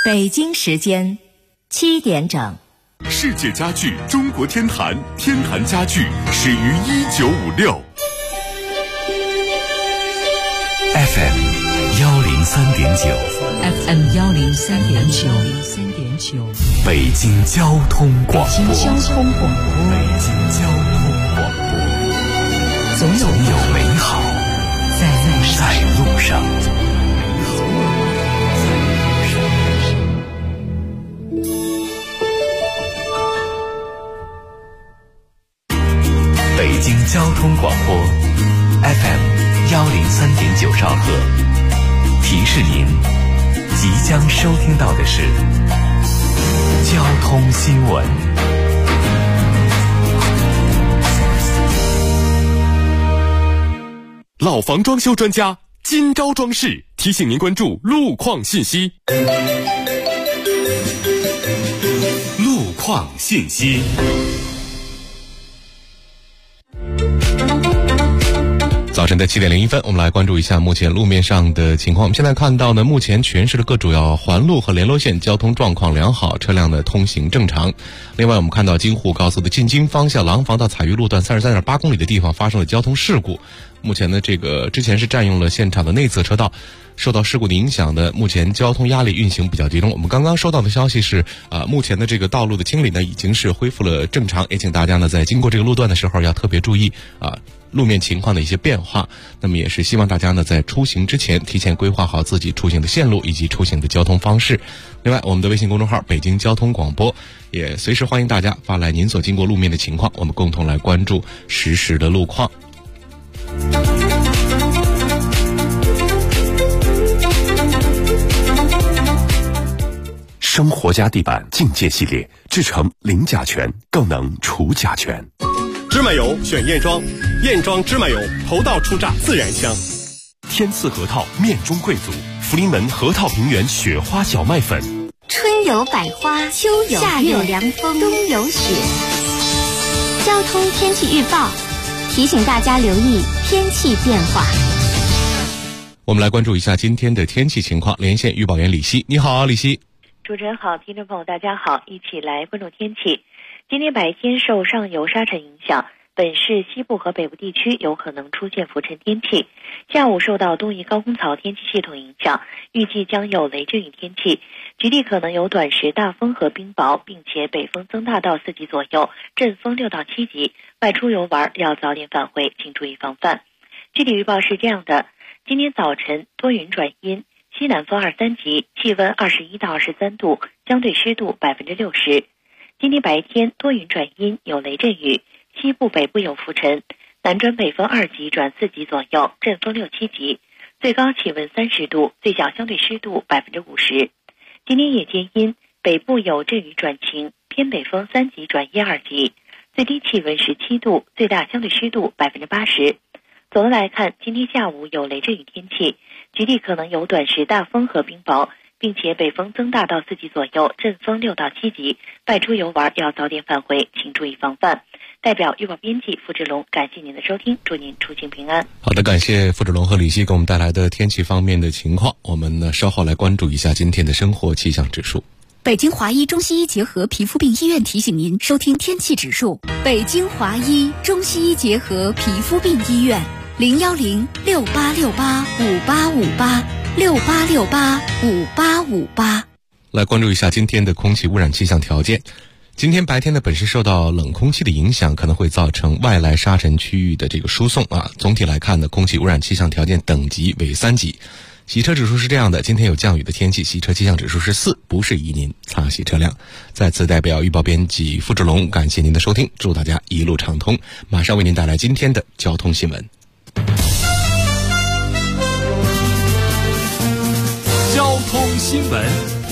北京时间7点整。 世界家具中国天坛，天坛家具始于1956。 FM 103.9 FM 103.9 北京交通广播。 北京交通广播，总有美好在路上。北京交通广播 FM 103.9兆赫，提示您即将收听到的是交通新闻。 老房装修专家金招装饰提醒您关注路况信息。路况信息。 早晨的7点01分，我们来关注一下目前路面上的情况。我们现在看到呢，目前全市的各主要环路和联络线交通状况良好，车辆的通行正常。另外，我们看到京沪高速的进京方向廊坊到采玉路段33.8公里的地方发生了交通事故。目前呢，之前是占用了现场的内侧车道，受到事故的影响的，目前交通压力运行比较集中。我们刚刚收到的消息是，目前的这个道路的清理呢已经是恢复了正常，也请大家呢在经过这个路段的时候要特别注意路面情况的一些变化。那么也是希望大家呢在出行之前提前规划好自己出行的线路以及出行的交通方式。另外，我们的微信公众号北京交通广播也随时欢迎大家发来您所经过路面的情况，我们共同来关注实时的路况。 生活家地板境界系列制成零甲醛，更能除甲醛。 芝麻油选燕庄，燕庄芝麻油头道出榨自然香。 天赐核桃面中贵族，福临门核桃平原雪花小麦粉。 春有百花，秋有夏有凉风，冬有雪。交通天气预报提醒大家留意天气变化。 我们来关注一下今天的天气情况，连线预报员李希。你好，李希。 主持人好，听众朋友大家好，一起来关注天气。今天白天受上游沙尘影响，本市西部和北部地区有可能出现浮尘天气。下午受到东移高空槽天气系统影响，预计将有雷阵雨天气，局地可能有短时大风和冰雹，并且北风增大到4级左右，阵风6到7级。外出游玩要早点返回，请注意防范。具体预报是这样的：今天早晨多云转阴，西南风2-3级，气温21到23度，相对湿度60%。今天白天多云转阴，有雷阵雨，西部北部有浮尘，南转北风2级转4级左右，阵风6-7级，最高气温30度，最小相对湿度50%。今天夜间阴，北部有阵雨转晴，偏北风3级转1-2级，最低气温17度，最大相对湿度80%。总的来看，今天下午有雷阵雨天气，局地可能有短时大风和冰雹，并且北风增大到4级左右，阵风6到7级。外出游玩要早点返回，请注意防范。代表预报编辑付志龙，感谢您的收听，祝您出行平安。 好的，感谢付志龙和李希给我们带来的天气方面的情况。我们呢稍后来关注一下今天的生活气象指数。 北京华医中西医结合皮肤病医院提醒您收听天气指数。北京华医中西医结合皮肤病医院，010-6868-5858，6868-5858。 来关注一下今天的空气污染气象条件。今天白天呢，本市受到冷空气的影响，可能会造成外来沙尘区域的这个输送总体来看呢，空气污染气象条件等级为3级。洗车指数是这样的，今天有降雨的天气，洗车气象指数是4，不适宜您擦洗车辆。再次代表预报编辑付志龙，感谢您的收听，祝大家一路畅通。马上为您带来今天的交通新闻。 交通新闻。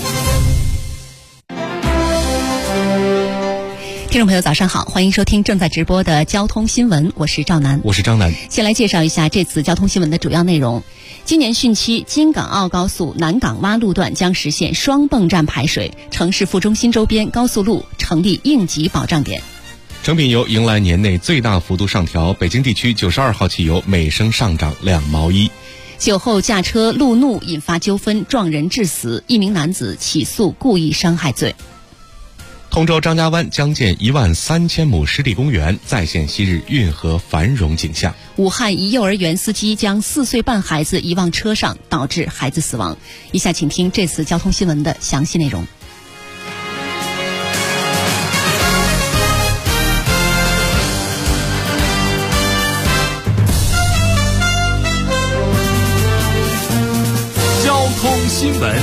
听众朋友早上好，欢迎收听正在直播的交通新闻，我是赵楠。 我是张楠。 先来介绍一下这次交通新闻的主要内容。今年汛期，京港澳高速南港洼路段将实现双泵站排水，城市副中心周边高速路成立应急保障点。 成品油迎来年内最大幅度上调，北京地区92号汽油每升上涨2毛1。 酒后驾车路怒引发纠纷，撞人致死，1名男子起诉故意伤害罪。 通州张家湾将建13000亩湿地公园，再现昔日运河繁荣景象。 武汉一幼儿园司机将4岁半孩子遗忘车上，导致孩子死亡。以下请听这次交通新闻的详细内容。 交通新闻。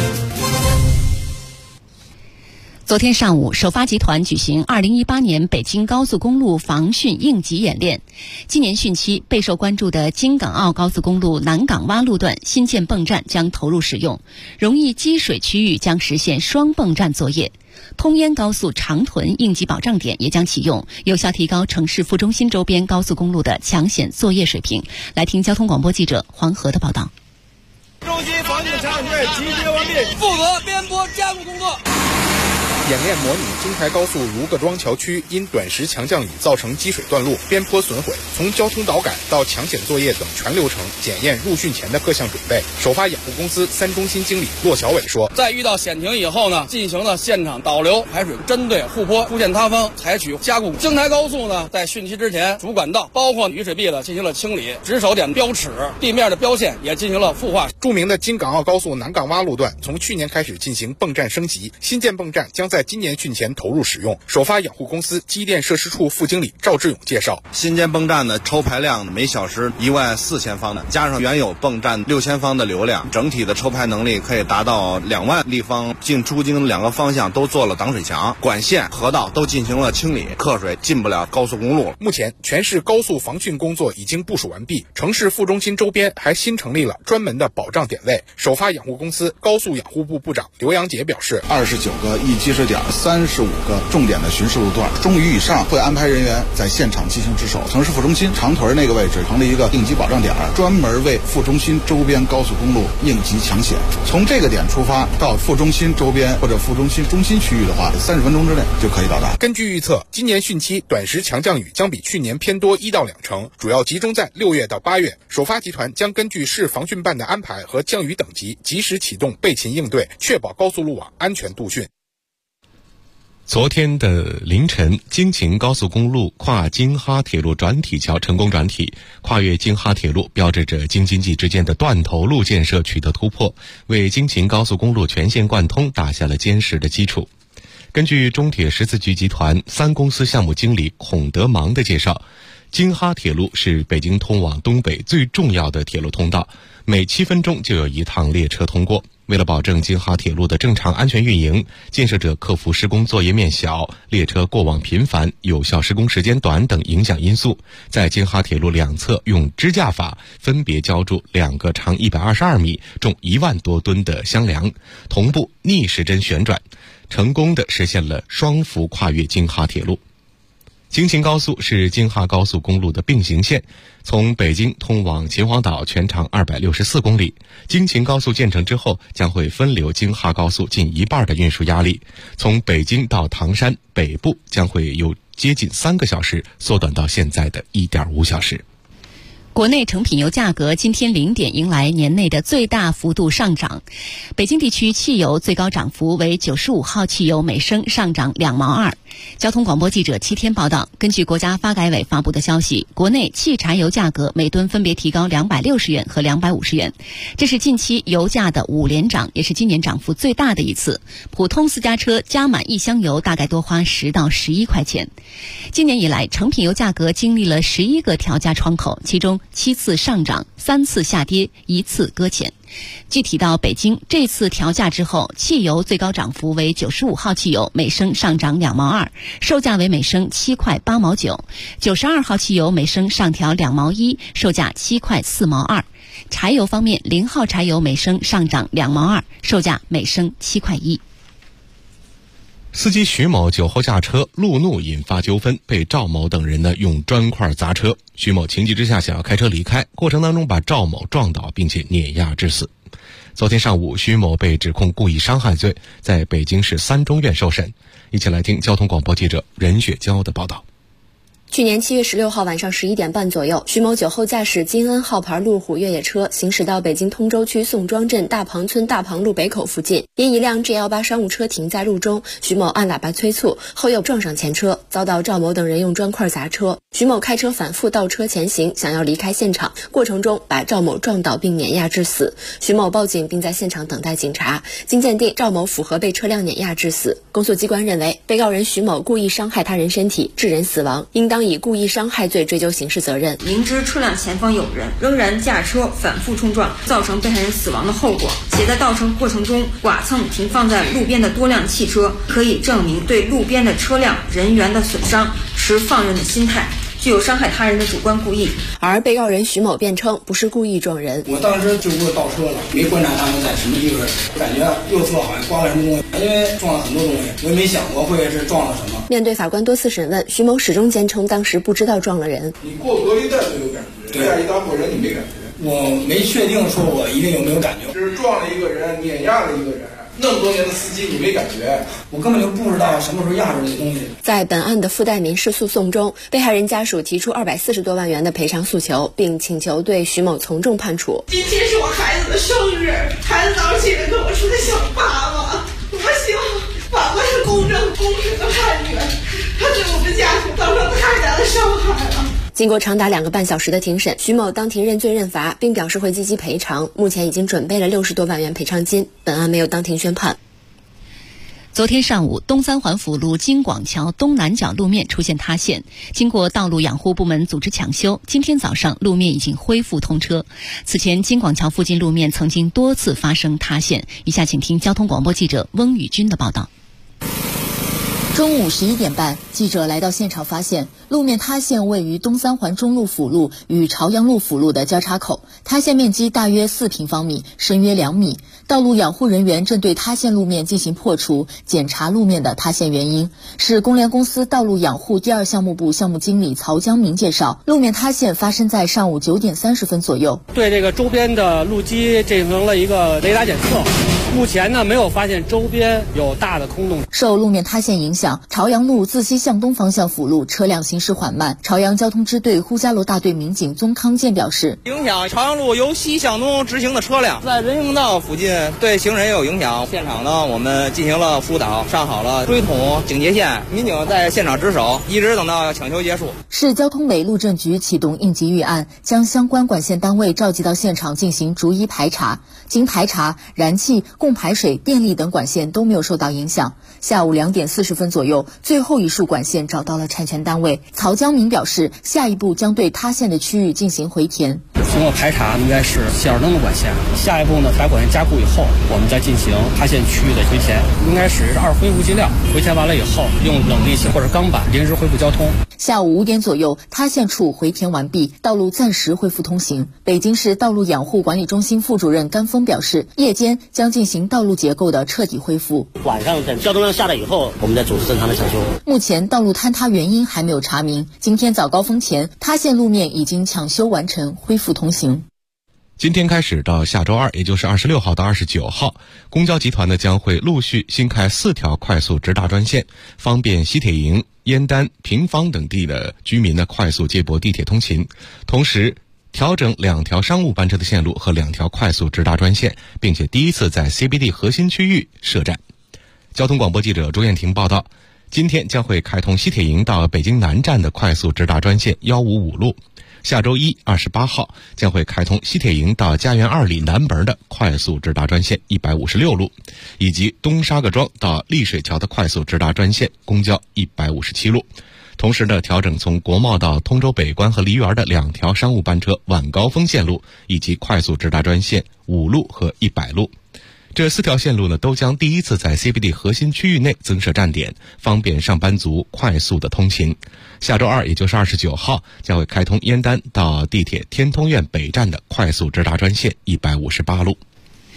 昨天上午，首发集团举行2018年北京高速公路防汛应急演练。今年汛期备受关注的京港澳高速公路南港洼路段新建泵站将投入使用，容易积水区域将实现双泵站作业。通燕高速长屯应急保障点也将启用，有效提高城市副中心周边高速公路的抢险作业水平。来听交通广播记者黄河的报道。 中心防汛抢险队集结完毕，负责边坡加固工作。 演练模拟京台高速卢各庄桥区因短时强降雨造成积水断路、边坡损毁，从交通导感到抢险作业等全流程检验入汛前的各项准备。首发养护公司3中心经理骆小伟说， 在遇到险情以后呢，进行了现场导流排水，针对护坡出现塌方采取加固。京台高速呢，在汛期之前主管道包括雨水壁了进行了清理，值守点标尺、地面的标线也进行了复化。 著名的京港澳高速南港洼路段从去年开始进行泵站升级，新建泵站将在今年汛前投入使用。首发养护公司机电设施处副经理赵志勇介绍， 新建泵站的抽排量每小时14000方的，加上原有泵站6000方的流量，整体的抽排能力可以达到2万立方。进出京2个方向都做了挡水墙，管线、河道都进行了清理，客水进不了高速公路。 目前全市高速防汛工作已经部署完毕，城市副中心周边还新成立了专门的保障点位。首发养护公司高速养护部部长刘阳杰表示 ，29个易积水点，35个重点的巡视路段，中雨以上会安排人员在现场进行值守。城市副中心长屯那个位置成立一个应急保障点，专门为副中心周边高速公路应急抢险。从这个点出发到副中心周边或者副中心中心区域的话，30分钟之内就可以到达。 根据预测，今年汛期短时强降雨将比去年偏多1到2成，主要集中在6月到8月。首发集团将根据市防汛办的安排和降雨等级，及时启动备勤应对，确保高速路网安全度汛。 昨天的凌晨，京秦高速公路跨京哈铁路转体桥成功转体，跨越京哈铁路标志着京津冀之间的断头路建设取得突破，为京秦高速公路全线贯通打下了坚实的基础。根据中铁14局集团3公司项目经理孔德芒的介绍，京哈铁路是北京通往东北最重要的铁路通道，每7分钟就有一趟列车通过。为了保证京哈铁路的正常安全运营，建设者克服施工作业面小、列车过往频繁、有效施工时间短等影响因素，在京哈铁路两侧用支架法分别浇筑2个长122米、重1万多吨的箱梁，同步逆时针旋转，成功地实现了双幅跨越京哈铁路。京秦高速是京哈高速公路的并行线，从北京通往秦皇岛全长264公里。京秦高速建成之后，将会分流京哈高速近1半的运输压力，从北京到唐山北部将会由接近3个小时缩短到现在的1.5小时。 国内成品油价格今天0点迎来年内的最大幅度上涨。北京地区汽油最高涨幅为95号汽油每升上涨2毛2。交通广播记者7天报道，根据国家发改委发布的消息，国内汽柴油价格每吨分别提高260元和250元，这是近期油价的5连涨，也是今年涨幅最大的一次。普通私家车加满1箱油大概多花10到11块钱。今年以来，成品油价格经历了11个调价窗口，其中7次上涨，3次下跌，1次搁浅。具体到北京，这次调价之后，汽油最高涨幅为95号汽油每升上涨2毛2，售价为每升7块8毛9；92号汽油每升上调2毛1，售价7块4毛2。柴油方面，0号柴油每升上涨2毛2，售价每升7块1。 司机徐某酒后驾车路怒引发纠纷，被赵某等人呢用砖块砸车。徐某情急之下想要开车离开，过程当中把赵某撞倒并且碾压致死。昨天上午，徐某被指控故意伤害罪，在北京市3中院受审。一起来听交通广播记者任雪娇的报道。 去年7月16号晚上11点半左右，徐某酒后驾驶金恩号牌路虎越野车行驶到北京通州区宋庄镇大庞村大庞路北口附近，因一辆 G18 商务车停在路中，徐某按喇叭催促，后又撞上前车，遭到赵某等人用砖块砸车。徐某开车反复倒车前行，想要离开现场，过程中把赵某撞倒并碾压致死。徐某报警并在现场等待警察，经鉴定，赵某符合被车辆碾压致死。公诉机关认为，被告人徐某故意伤害他人身体，致人死亡，应当以故意伤害罪追究刑事责任。 明知车辆前方有人，仍然驾车反复冲撞，造成被害人死亡的后果，且在倒车过程中剐蹭停放在路边的多辆汽车，可以证明对路边的车辆人员的损伤持放任的心态，具有伤害他人的主观故意。 而被告人徐某辩称不是故意撞人， 我当时就给我倒车了，没观察他们在什么地方，感觉右侧好像刮了什么东西，因为撞了很多东西，我也没想过会是撞了什么。 面对法官多次审问，徐某始终坚称当时不知道撞了人。 你过隔离带就有感觉，这样一搭过人你没感觉？ 我没确定说我一定有没有感觉， 就是撞了一个人，碾压了一个人。那么多年的司机，你没感觉？ 我根本就不知道什么时候压着这东西。 在本案的附带民事诉讼中，被害人家属提出240多万元的赔偿诉求，并请求对徐某从重判处。 今天是我孩子的生日，孩子早起来跟我说他想爸爸，我希望法官是公正公平的判决，他对我们家属造成太大的伤害了。 经过长达2个半小时的庭审，徐某当庭认罪认罚，并表示会积极赔偿，目前已经准备了60多万元赔偿金。本案没有当庭宣判。 昨天上午，东三环辅路京广桥东南角路面出现塌陷，经过道路养护部门组织抢修，今天早上路面已经恢复通车。此前，京广桥附近路面曾经多次发生塌陷。以下请听交通广播记者翁宇军的报道。 中午11点半，记者来到现场，发现路面塌陷位于东三环中路辅路与朝阳路辅路的交叉口，塌陷面积大约4平方米，深约2米。道路养护人员正对塌陷路面进行破除，检查路面的塌陷原因。市公联公司道路养护第2项目部项目经理曹江明介绍，路面塌陷发生在上午9点30分左右。 对这个周边的路基进行了一个雷达检测，目前呢没有发现周边有大的空洞。 受路面塌陷影响，朝阳路自西向东方向辅路车辆行驶缓慢。朝阳交通支队呼家楼大队民警宗康健表示， 影响朝阳路由西向东直行的车辆，在人行道附近对行人也有影响。现场呢，我们进行了疏导，上好了锥桶、警戒线，民警在现场值守，一直等到抢修结束。 市交通委路政局启动应急预案，将相关管线单位召集到现场进行逐一排查。经排查，燃气、供排水、电力等管线都没有受到影响。下午2点40分左右，最后一束管线找到了产权单位。曹江明表示，下一步将对塌陷的区域进行回填。 经过排查，应该是希尔登的管线。下一步呢，把管线加固以后，我们再进行塌陷区域的回填，应该是2灰无机料。回填完了以后，用冷力器或者钢板临时恢复交通。 下午5点左右，塌陷处回填完毕，道路暂时恢复通行。北京市道路养护管理中心副主任甘峰表示，夜间将进行道路结构的彻底恢复。 晚上等交通量下来以后，我们再组织正常的抢修。 目前道路坍塌原因还没有查明。今天早高峰前，塌陷路面已经抢修完成，恢复通行。 今天开始到下周2，也就是26号到29号，公交集团呢将会陆续新开4条快速直达专线，方便西铁营、燕丹、平房等地的居民呢快速接驳地铁通勤。同时，调整2条商务班车的线路和2条快速直达专线，并且第一次在 CBD 核心区域设站。交通广播记者朱艳婷报道，今天将会开通西铁营到北京南站的快速直达专线155路。下周一28号将会开通西铁营到家园2里南门的快速直达专线156路，以及东沙各庄到丽水桥的快速直达专线公交157路。同时呢，调整从国贸到通州北关和梨园的2条商务班车晚高峰线路，以及快速直达专线5路和100路。这4条线路呢，都将第一次在 CBD 核心区域内增设站点，方便上班族快速的通勤。下周2，也就是29号，将会开通燕丹到地铁天通苑北站的快速直达专线158路。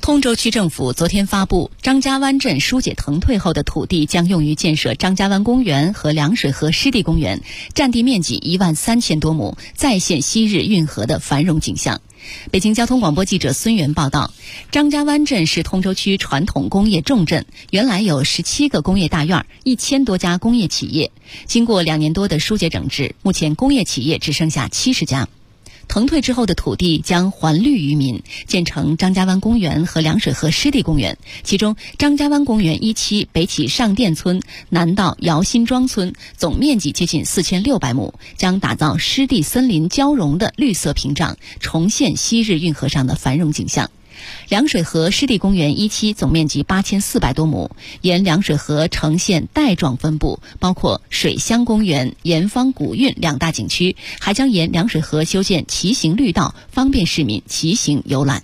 通州区政府昨天发布，张家湾镇疏解腾退后的土地将用于建设张家湾公园和凉水河湿地公园，占地面积13000多亩，再现昔日运河的繁荣景象。北京交通广播记者孙源报道，张家湾镇是通州区传统工业重镇，原来有17个工业大院，1000多家工业企业。经过2年多的疏解整治，目前工业企业只剩下70家。腾退之后的土地将还绿于民，建成张家湾公园和凉水河湿地公园。其中，张家湾公园一期北起上店村，南到姚新庄村，总面积接近4600亩，将打造湿地森林交融的绿色屏障，重现昔日运河上的繁荣景象。凉水河湿地公园一期总面积8400多亩，沿凉水河呈现带状分布，包括水乡公园、盐坊古韵2大景区，还将沿凉水河修建骑行绿道，方便市民骑行游览。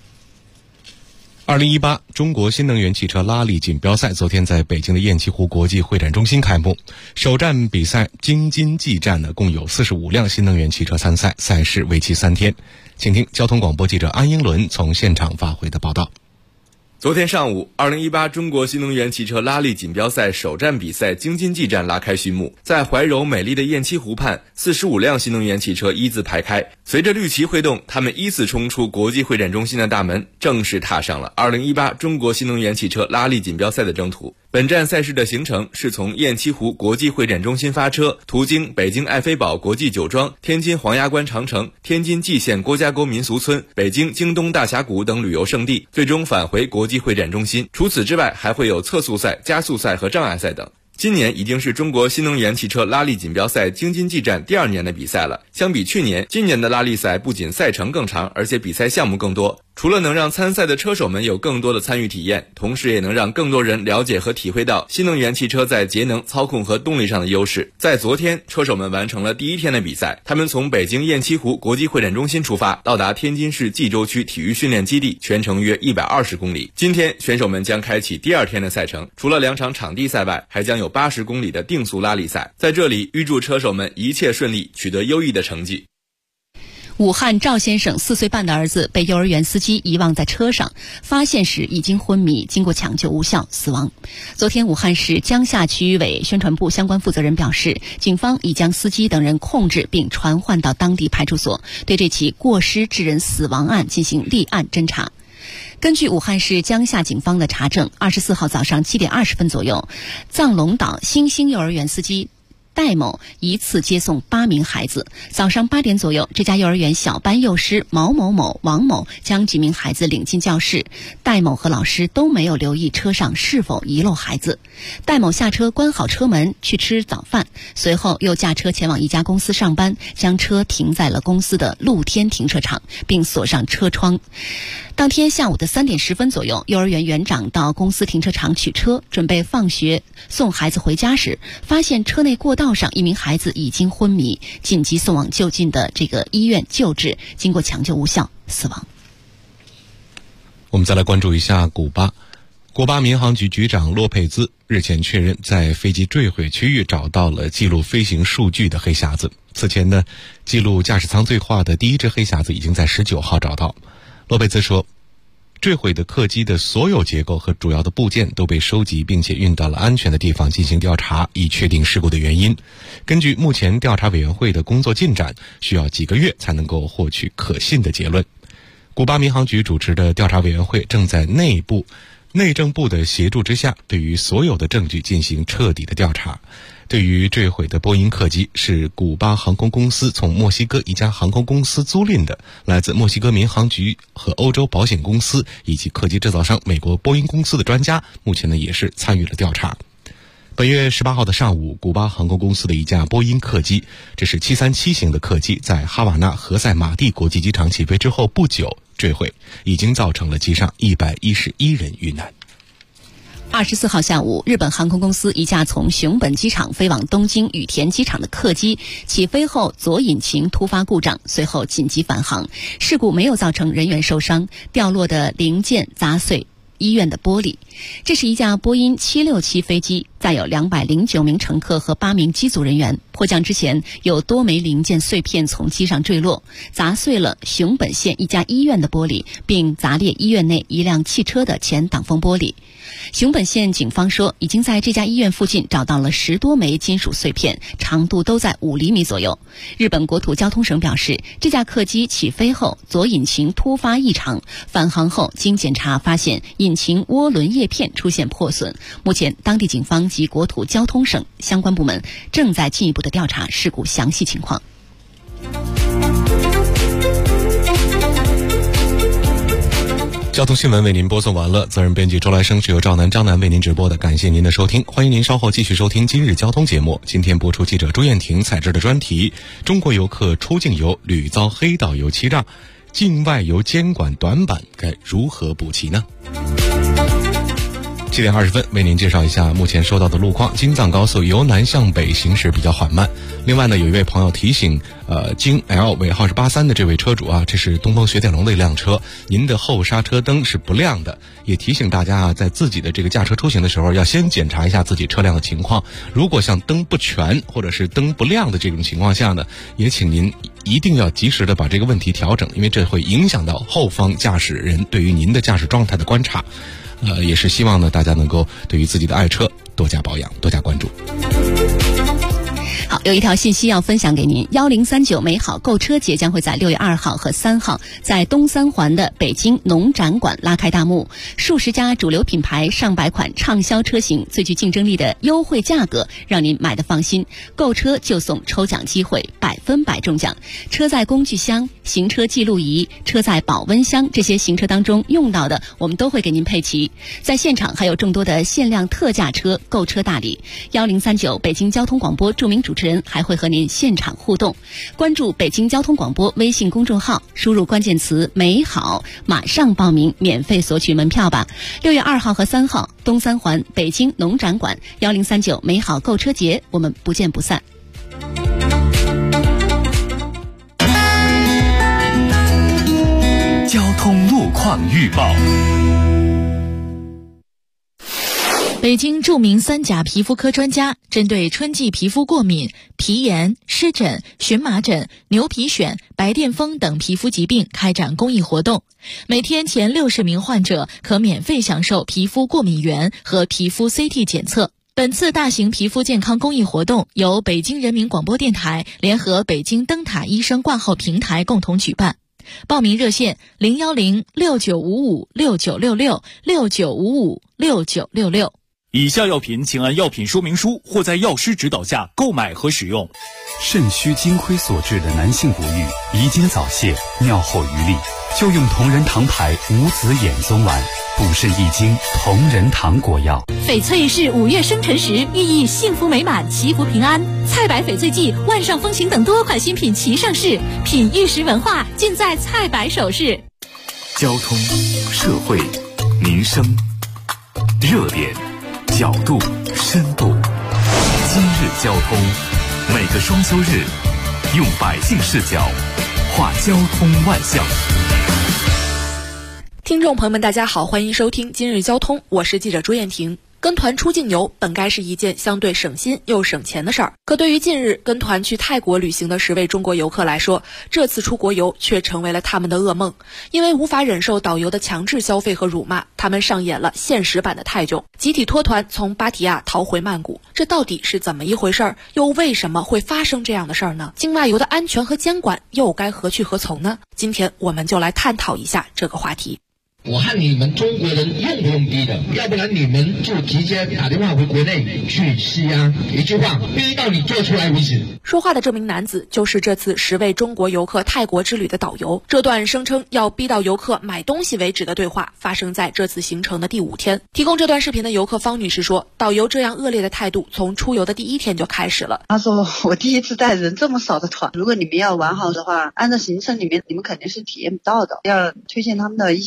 2018中国新能源汽车拉力锦标赛昨天在北京的雁栖湖国际会展中心开幕。首站比赛京津冀站呢，共有45辆新能源汽车参赛，赛事为期3天。请听交通广播记者安英伦从现场发回的报道。 昨天上午，2018中国新能源汽车拉力锦标赛首站比赛京津冀站拉开序幕。在怀柔美丽的雁栖湖畔，45辆新能源汽车一字排开，随着绿旗挥动，他们依次冲出国际会展中心的大门，正式踏上了2018中国新能源汽车拉力锦标赛的征途。本站赛事的行程是从雁栖湖国际会展中心发车，途经北京爱妃堡国际酒庄、天津黄崖关长城、天津蓟县郭家沟民俗村、北京京东大峡谷等旅游胜地，最终返回国际会展中心。除此之外，还会有测速赛、加速赛和障碍赛等。今年已经是中国新能源汽车拉力锦标赛京津冀站第2年的比赛了。相比去年，今年的拉力赛不仅赛程更长，而且比赛项目更多。除了能让参赛的车手们有更多的参与体验，同时也能让更多人了解和体会到新能源汽车在节能、操控和动力上的优势。在昨天，车手们完成了第1天的比赛，他们从北京雁栖湖国际会展中心出发，到达天津市蓟州区体育训练基地，全程约120公里。今天，选手们将开启第2天的赛程，除了2场场地赛外，还将有80公里的定速拉力赛。在这里，预祝车手们一切顺利，取得优异的成绩。 武汉赵先生4岁半的儿子被幼儿园司机遗忘在车上，发现时已经昏迷，经过抢救无效死亡。昨天，武汉市江夏区委宣传部相关负责人表示，警方已将司机等人控制并传唤到当地派出所，对这起过失致人死亡案进行立案侦查。根据武汉市江夏警方的查证，24号早上7点20分左右，藏龙岛新兴幼儿园司机戴某一次接送8名孩子。早上8点左右，这家幼儿园小班幼师毛某某、王某将几名孩子领进教室，戴某和老师都没有留意车上是否遗漏孩子。戴某下车关好车门去吃早饭，随后又驾车前往一家公司上班，将车停在了公司的露天停车场，并锁上车窗。当天下午的3点10分左右，幼儿园园长到公司停车场取车，准备放学送孩子回家时，发现车内过道上一名孩子已经昏迷，紧急送往就近的这个医院救治，经过抢救无效死亡。 我们再来关注一下古巴。古巴民航局局长洛佩兹日前确认，在飞机坠毁区域找到了记录飞行数据的黑匣子。此前呢，记录驾驶舱对话的第一只黑匣子已经在19号找到。洛佩兹说，坠毁的客机的所有结构和主要的部件都被收集，并且运到了安全的地方进行调查，以确定事故的原因。根据目前调查委员会的工作进展，需要几个月才能够获取可信的结论。古巴民航局主持的调查委员会正在内政部的协助之下，对于所有的证据进行彻底的调查。对于坠毁的波音客机，是古巴航空公司从墨西哥一家航空公司租赁的，来自墨西哥民航局和欧洲保险公司以及客机制造商美国波音公司的专家，目前呢也是参与了调查。本月18号的上午，古巴航空公司的一架波音客机，这是737型的客机，在哈瓦那何塞马蒂国际机场起飞之后不久坠毁，已经造成了机上111人遇难。 24号下午，日本航空公司一架从熊本机场飞往东京羽田机场的客机起飞后左引擎突发故障，随后紧急返航。事故没有造成人员受伤，掉落的零件砸碎医院的玻璃。这是一架波音767飞机， 载有209名乘客和8名机组人员。迫降之前，有多枚零件碎片从机上坠落，砸碎了熊本县一家医院的玻璃，并砸裂医院内一辆汽车的前挡风玻璃。熊本县警方说，已经在这家医院附近找到了10多枚金属碎片，长度都在5厘米左右。日本国土交通省表示，这架客机起飞后左引擎突发异常，返航后经检查发现引擎涡轮叶片出现破损。目前当地警方及国土交通省相关部门正在进一步的调查事故详细情况。 交通新闻为您播送完了，责任编辑周来生是由赵楠、张楠为您直播的，感谢您的收听，欢迎您稍后继续收听今日交通节目。今天播出记者朱艳婷采制的专题：中国游客出境游屡遭黑导游欺诈，境外游监管短板该如何补齐呢？7点20分，为您介绍一下目前收到的路况。京藏高速由南向北行驶比较缓慢。另外呢，有一位朋友提醒，京 L 尾号是83的这位车主啊，这是东风雪铁龙的一辆车，您的后刹车灯是不亮的。也提醒大家啊，在自己的这个驾车出行的时候，要先检查一下自己车辆的情况。如果像灯不全或者是灯不亮的这种情况下呢，也请您一定要及时的把这个问题调整，因为这会影响到后方驾驶人对于您的驾驶状态的观察。也是希望呢，大家能够对于自己的爱车多加保养，多加关注。 好，有一条信息要分享给您：1039美好购车节将会在6月2号和3号在东三环的北京农展馆拉开大幕。数十家主流品牌、上百款畅销车型，最具竞争力的优惠价格，让您买得放心。购车就送抽奖机会，100%中奖。车载工具箱、行车记录仪、车载保温箱，这些行车当中用到的，我们都会给您配齐。在现场还有众多的限量特价车购车大礼。1039北京交通广播著名主持人还会和您现场互动。关注北京交通广播微信公众号，输入关键词美好，马上报名免费索取门票吧。6月2号和3号东三环北京农展馆1039美好购车节，我们不见不散。 交通路况预报。 北京著名3甲皮肤科专家针对春季皮肤过敏、皮炎、湿疹、荨麻疹、牛皮癣、白癜风等皮肤疾病开展公益活动，每天前60名患者可免费享受皮肤过敏原和皮肤 CT 检测。本次大型皮肤健康公益活动由北京人民广播电台联合北京灯塔医生挂号平台共同举办。报名热线010-6955-6966，6955-6966。 以下药品请按药品说明书或在药师指导下购买和使用。 肾虚精亏所致的男性不育、遗精早泄、尿后余力，就用同仁堂牌无子衍宗丸，补肾益精同仁堂果药。 翡翠是5月生辰时，寓意幸福美满、祈福平安。菜百翡翠季、万上风情等多款新品齐上市，品玉石文化尽在菜百首饰。 交通、社会、民生、热点、角度、深度。今日交通，每个双休日，用百姓视角画交通万象。 听众朋友们，大家好，欢迎收听今日交通，我是记者朱艳婷。跟团出境游本该是一件相对省心又省钱的事儿，可对于近日跟团去泰国旅行的10位中国游客来说，这次出国游却成为了他们的噩梦。因为无法忍受导游的强制消费和辱骂，他们上演了现实版的泰囧，集体脱团从芭提雅逃回曼谷。这到底是怎么一回事儿？又为什么会发生这样的事儿呢？境外游的安全和监管又该何去何从呢？今天我们就来探讨一下这个话题。 我和你们中国人用不用逼的，要不然你们就直接打电话回国内去施压，一句话逼到你做出来为止。 说话的这名男子就是这次10位中国游客泰国之旅的导游。这段声称要逼到游客买东西为止的对话发生在这次行程的第5天。提供这段视频的游客方女士说，导游这样恶劣的态度从出游的第1天就开始了。 她说，我第一次带人这么少的团，如果你们要玩好的话，按照行程里面你们肯定是体验不到的，要推荐他们的一些项目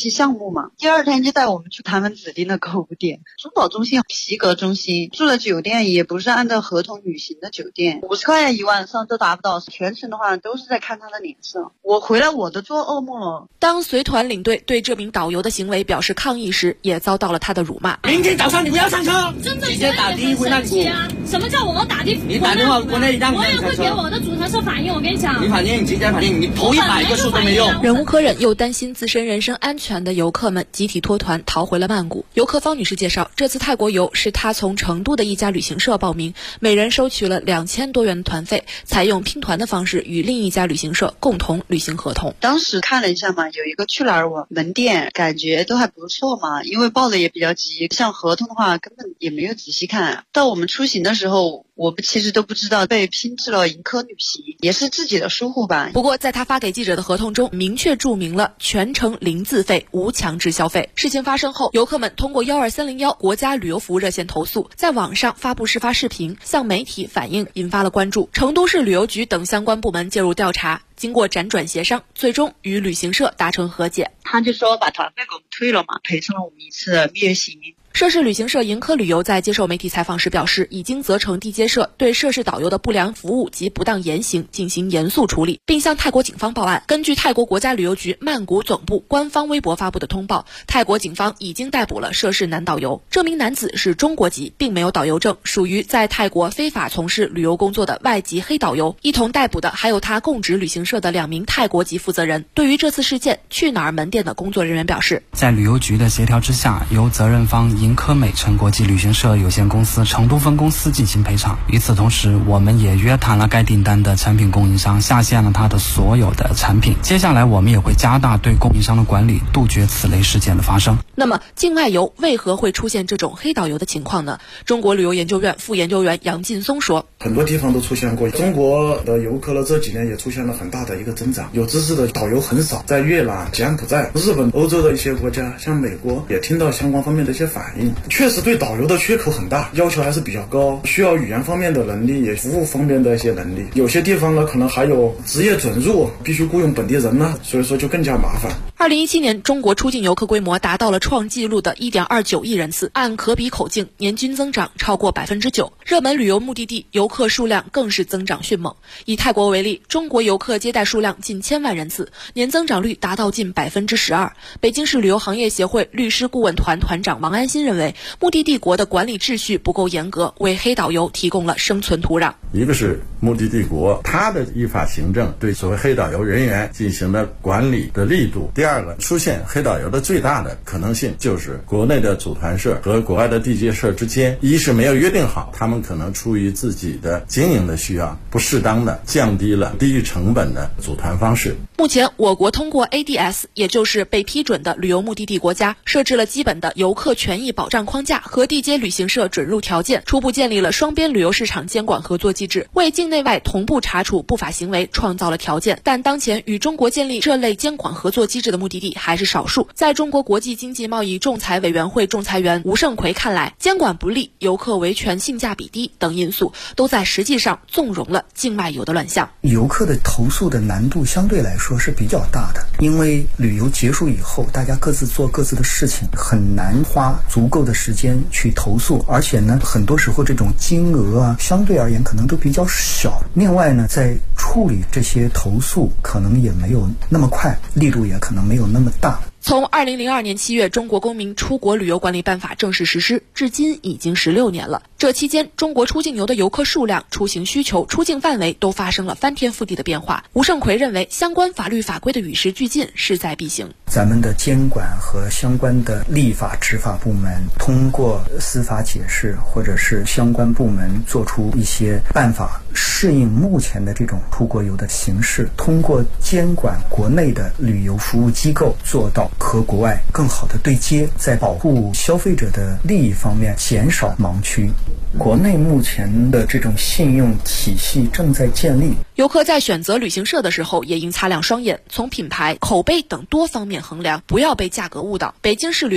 务嘛。第二天就带我们去他们指定的购物店，珠宝中心、皮革中心，住的酒店也不是按照合同履行的酒店，50块钱一晚上都达不到，全程的话都是在看他的脸色。我回来我都做噩梦了。 当随团领队对这名导游的行为表示抗议时，也遭到了他的辱骂。 明天早上你不要上车， 直接打的回曼谷。什么叫我打的？ 你打电话国内让我也会给我的组团社反映，我跟你讲。 你反映，直接反映，你投100个数都没用。 忍无可忍又担心自身人身安全的游客们集体脱团逃回了曼谷。游客方女士介绍，这次泰国游是她从成都的一家旅行社报名，每人收取了2000多元的团费，采用拼团的方式与另一家旅行社共同履行合同。 当时看了一下嘛，有一个去哪儿网门店，感觉都还不错嘛，因为报的也比较急，像合同的话根本也没有仔细看。到我们出行的时候，我们其实都不知道被拼至了盈科旅行，也是自己的疏忽吧。 不过在他发给记者的合同中明确注明了全程零自费，无强制消费。事情发生后，游客们通过12301国家旅游服务热线投诉，在网上发布事发视频，向媒体反映，引发了关注。成都市旅游局等相关部门介入调查，经过辗转协商，最终与旅行社达成和解。 他就说把团费给我们退了嘛，赔偿了我们一次蜜月行。 涉事旅行社盈科旅游在接受媒体采访时表示，已经责成地接社对涉事导游的不良服务及不当言行进行严肃处理，并向泰国警方报案。根据泰国国家旅游局曼谷总部官方微博发布的通报，泰国警方已经逮捕了涉事男导游。这名男子是中国籍，并没有导游证，属于在泰国非法从事旅游工作的外籍黑导游。一同逮捕的还有他供职旅行社的2名泰国籍负责人。对于这次事件，去哪儿门店的工作人员表示， 在旅游局的协调之下，由责任方盈科美城国际旅行社有限公司成都分公司进行赔偿。与此同时，我们也约谈了该订单的产品供应商，下线了他的所有的产品。接下来我们也会加大对供应商的管理，杜绝此类事件的发生。 那么境外游为何会出现这种黑导游的情况呢？中国旅游研究院副研究员杨劲松说， 很多地方都出现过，中国的游客呢这几年也出现了很大的一个增长，有资质的导游很少，在越南、柬埔寨、日本、欧洲的一些国家，像美国也听到相关方面的一些反应，确实对导游的缺口很大，要求还是比较高，需要语言方面的能力，也服务方面的一些能力。有些地方呢可能还有职业准入，必须雇佣本地人呢，所以说就更加麻烦。 2017年中国出境游客规模达到了创纪录的1.29亿人次，按可比口径年均增长超过9%。热门旅游目的地游客数量更是增长迅猛。以泰国为例，中国游客接待数量近1000万人次，年增长率达到近12%。北京市旅游行业协会律师顾问团团长王安新认为，目的地国的管理秩序不够严格，为黑导游提供了生存土壤。 一个是目的地国它的依法行政对所谓黑导游人员进行了管理的力度，第二个，出现黑导游的最大的可能性就是国内的组团社和国外的地接社之间，一是没有约定好，他们可能出于自己的经营的需要，不适当的降低了低于成本的组团方式。 目前我国通过 ADS， 也就是被批准的旅游目的地国家，设置了基本的游客权益保障框架和地接旅行社准入条件，初步建立了双边旅游市场监管合作机制，为境内外同步查处不法行为创造了条件。但当前与中国建立这类监管合作机制的目的地还是少数。在中国国际经济贸易仲裁委员会仲裁员吴胜奎看来，监管不力、游客维权性价比低等因素都在实际上纵容了境外游的乱象。 游客的投诉的难度相对来说是比较大的，因为旅游结束以后，大家各自做各自的事情，很难花足够的时间去投诉，而且呢，很多时候这种金额啊，相对而言可能都比较小。另外呢，在处理这些投诉可能也没有那么快，力度也可能没有那么大。 从2002年7月中国公民出国旅游管理办法正式实施，至今已经16年了。这期间，中国出境游的游客数量、出行需求、出境范围都发生了翻天覆地的变化。吴胜奎认为，相关法律法规的与时俱进势在必行。 咱们的监管和相关的立法执法部门通过司法解释，或者是相关部门做出一些办法，适应目前的这种出国游的形式，通过监管国内的旅游服务机构做到和国外更好的对接，在保护消费者的利益方面减少盲区。国内目前的这种信用体系正在建立。 游客在选择旅行社的时候也应擦亮双眼，从品牌、口碑等多方面衡量，不要被价格误导。北京市旅游